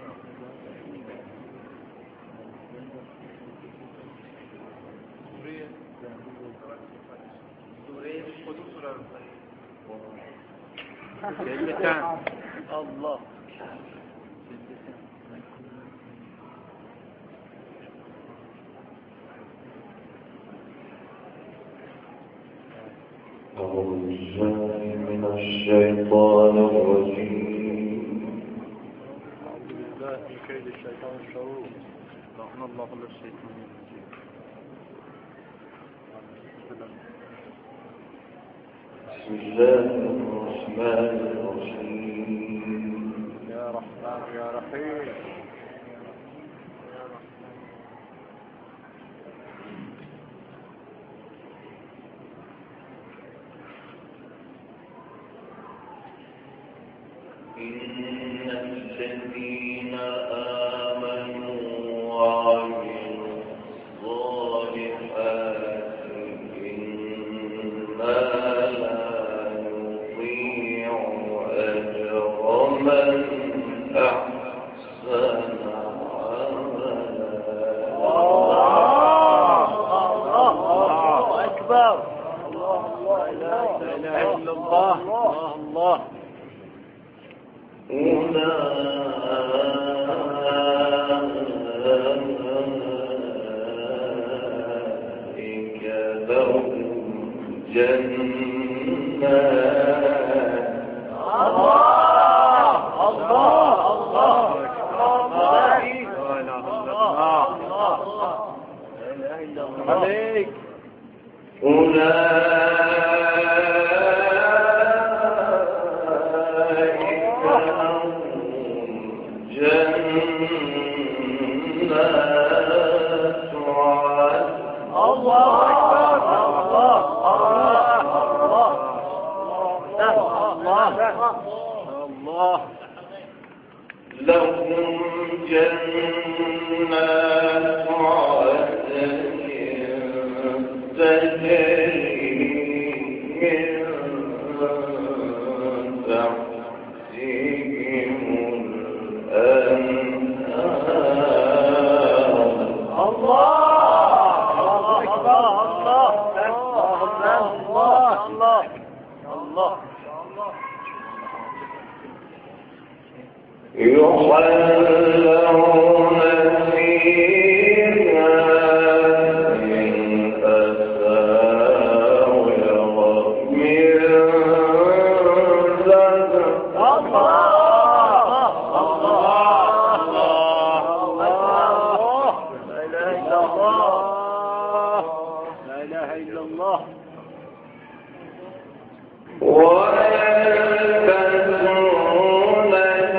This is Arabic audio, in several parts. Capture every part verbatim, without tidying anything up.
الله أعوذ بالله من الشيطان الرجيم. أعوذ بالله من كيد الشيطان الشرور. رحمة الله للشيطان الرجيم. بسم الله الرحمن الرحيم. يا رحمن يا رحيم. إن الذين آمنوا وعملوا الصالحات إنا لا نضيع أجر من أحسن عملا. الله أكبر. الله لا إله إلا الله. الله الله. أولئك لهم جنات. الله الله الله عليك. الله لهم جنات عدن تجري من تحتهم الأنهار. الله أكبر. الله الله الله الله. يحلون فيها من أساور من ذهب. الله الله لا إله إلا الله. لا إله إلا الله. ويلبسون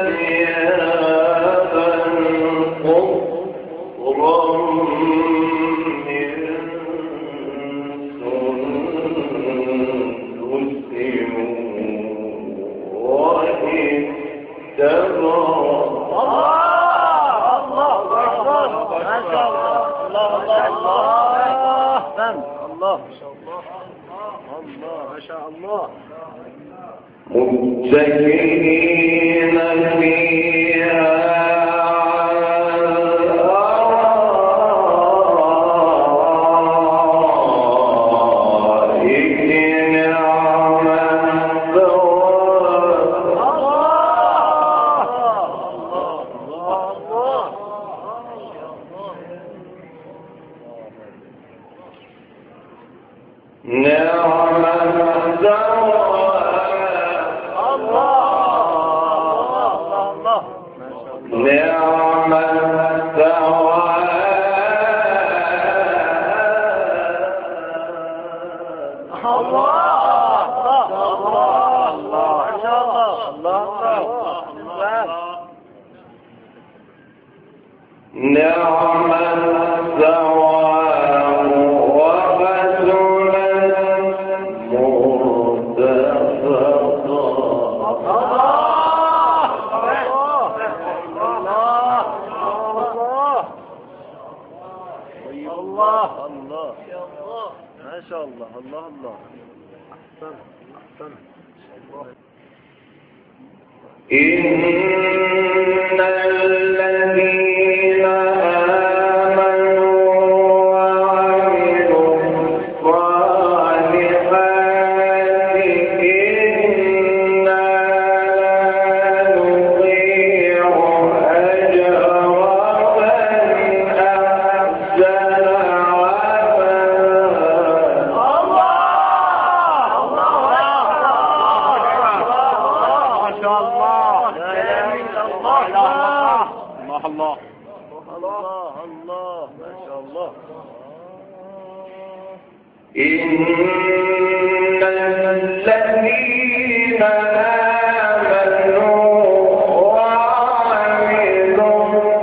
ثيابا خضرا من سندس واستبرق. الله أكبر. ما شاء الله. الله الله الله الله ما شاء الله. متكئين فيها نعم نعم الثواب. الله الله الله ما شاء الله. الله نعم الثواب وحسنت مرتفقا. الله الله ما شاء الله. الله الله أحسن أحسن. إن الله الله الله الله ما شاء الله. إن الذين آمنوا وعملوا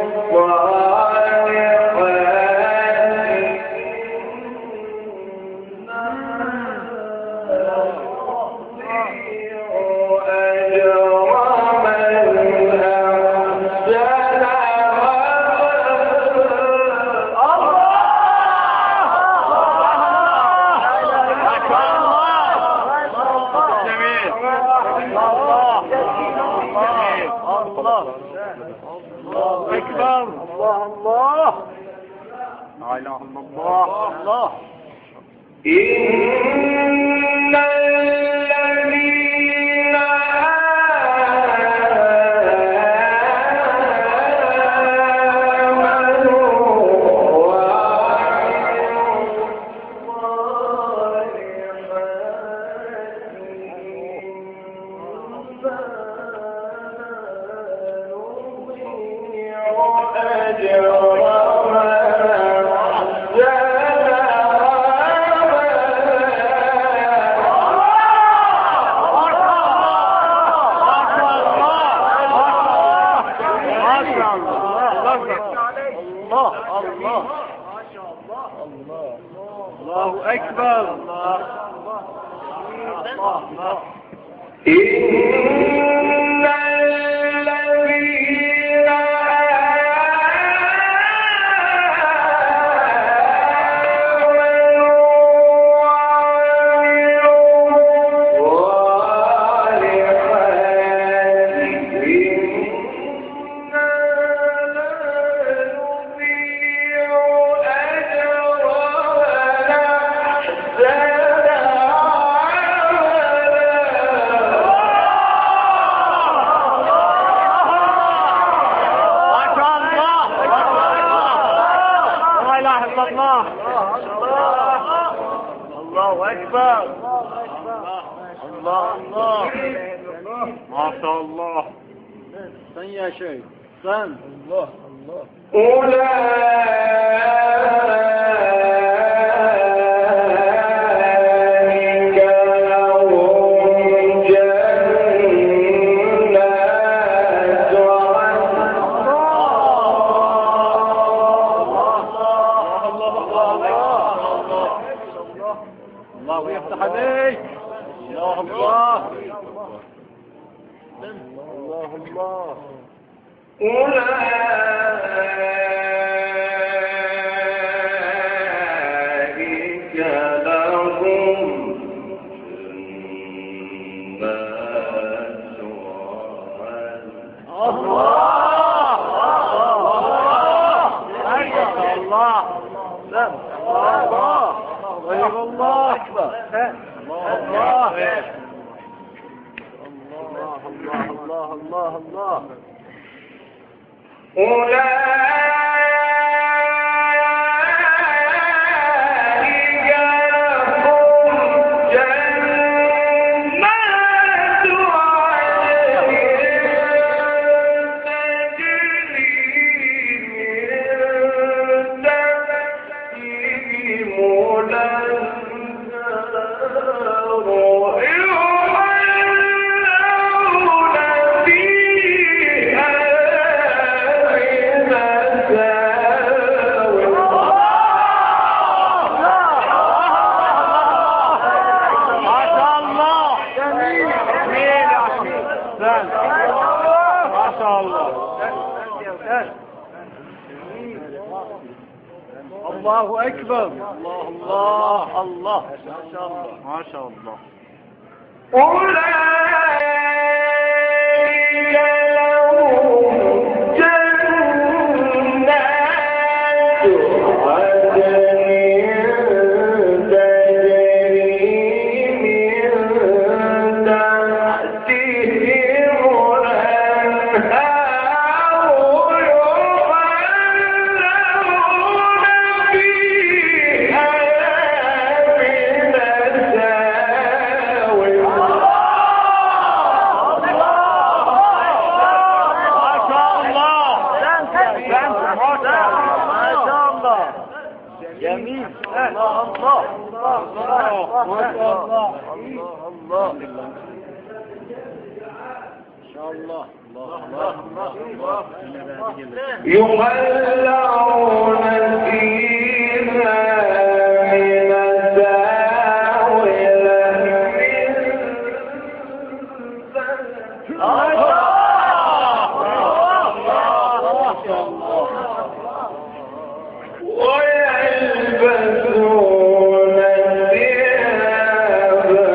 إن الذين آمنوا الله أكبر. إن الذين الله أكبر. الله الله ما شاء الله. سن يا شيخ سن. الله الله. أولئك لهم جنات الله يفتح عليك. الله الله الله الله. أولئك لهم جنات الله الله الله غير الله أكبر. الله الله الله الله الله. أولئك لهم جنات عدن تجري من تحتهم الأنهار يحلون فيها ما شاء الله. الله أكبر. الله الله الله ما شاء الله ما شاء الله. أولئك لهم جنات عدن تجري من تحتهم الأنهار يحلون فيها من أساور الله ما شاء الله الله الله ما شاء الله الله الله الله يخلعون فيها من الساور ويلبسون ثيابا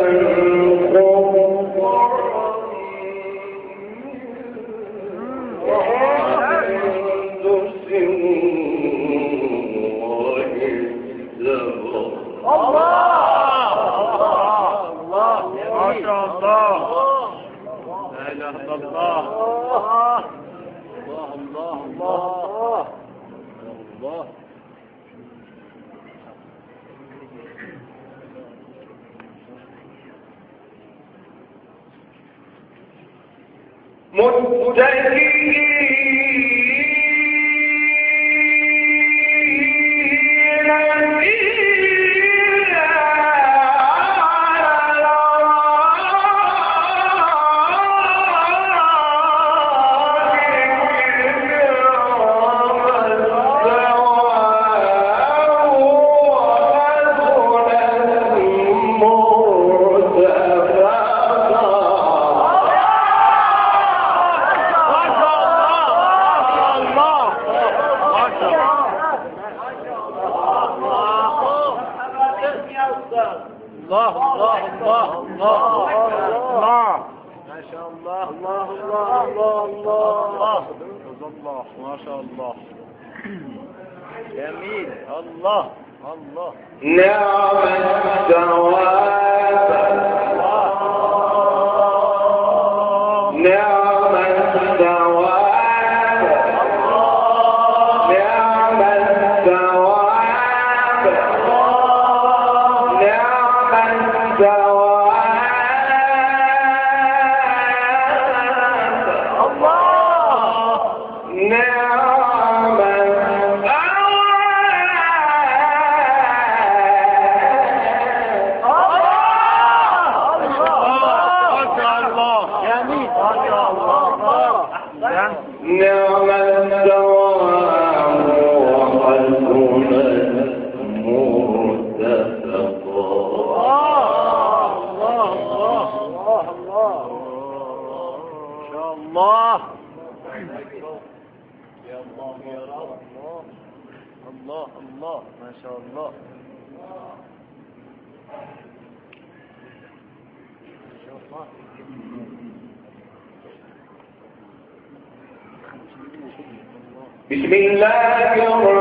بسم الله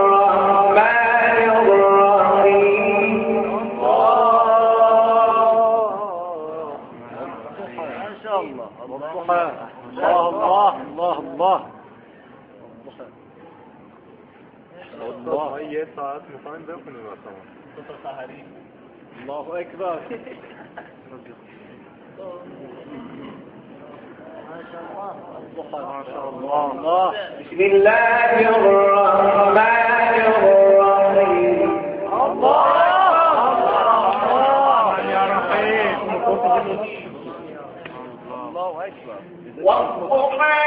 الرحمن الرحيم ما شاء الله الله الله الله الله الله هي ساعات مفاهيم بيكون المعصمة الله أكبر ما شاء الله ما شاء الله بسم الله الرحمن الرحيم الله يا رحيم الله أكبر والضحى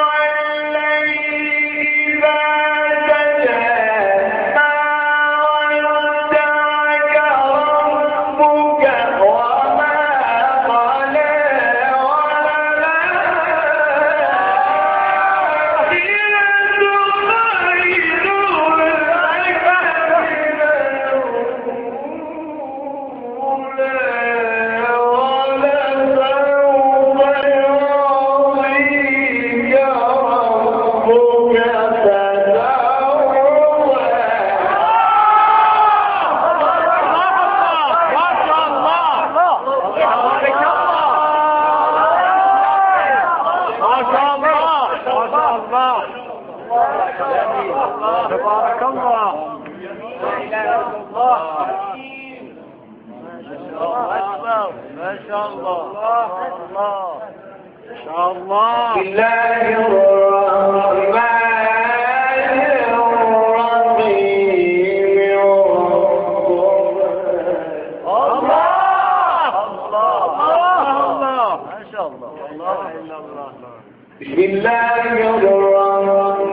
والليل إذا سجى ما ودعك ربك وما قلى تبارك الله ما شاء الله الله ما شاء الله بسم الله الرحمن الرحيم بسم الله الرحمن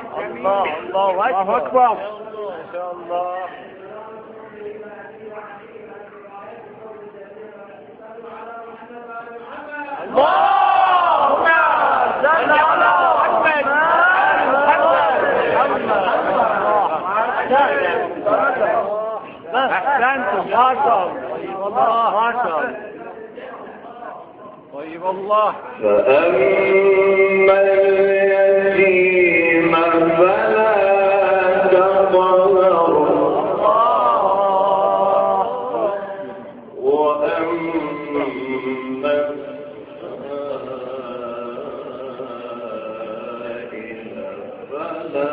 الله الله أكبر. ما شاء الله. اللهم صل على محمد. أحسنتم ما شاء الله ما شاء الله. طيب الله. فأما اليتيم فلا تقهر وأما السائل فلا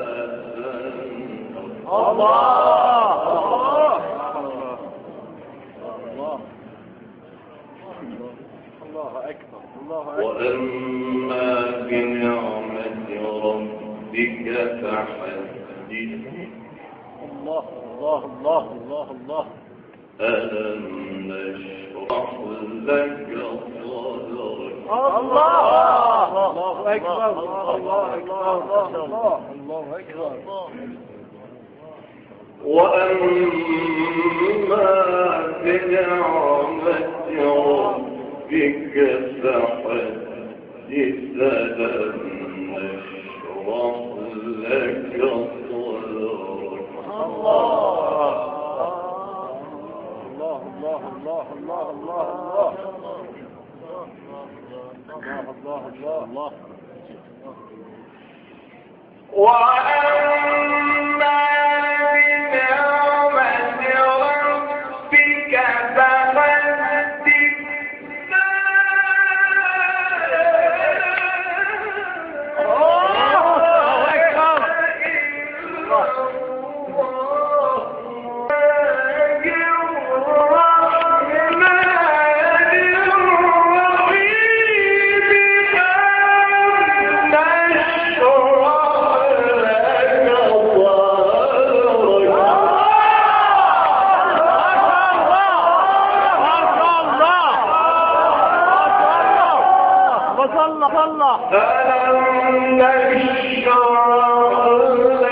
تنهر. وأما بنعمة ربك فحدث. الله الله الله الله الله. ألم نشرح لك صدرك. الله الله أكبر. الله أكبر. الله أكبر. وأما بنعمة ربك فحدث. ألم نشرح لك صدرك. الله الله الله الله الله الله الله الله الله. وأما بنعمة ربك فحدث. ألم نشرح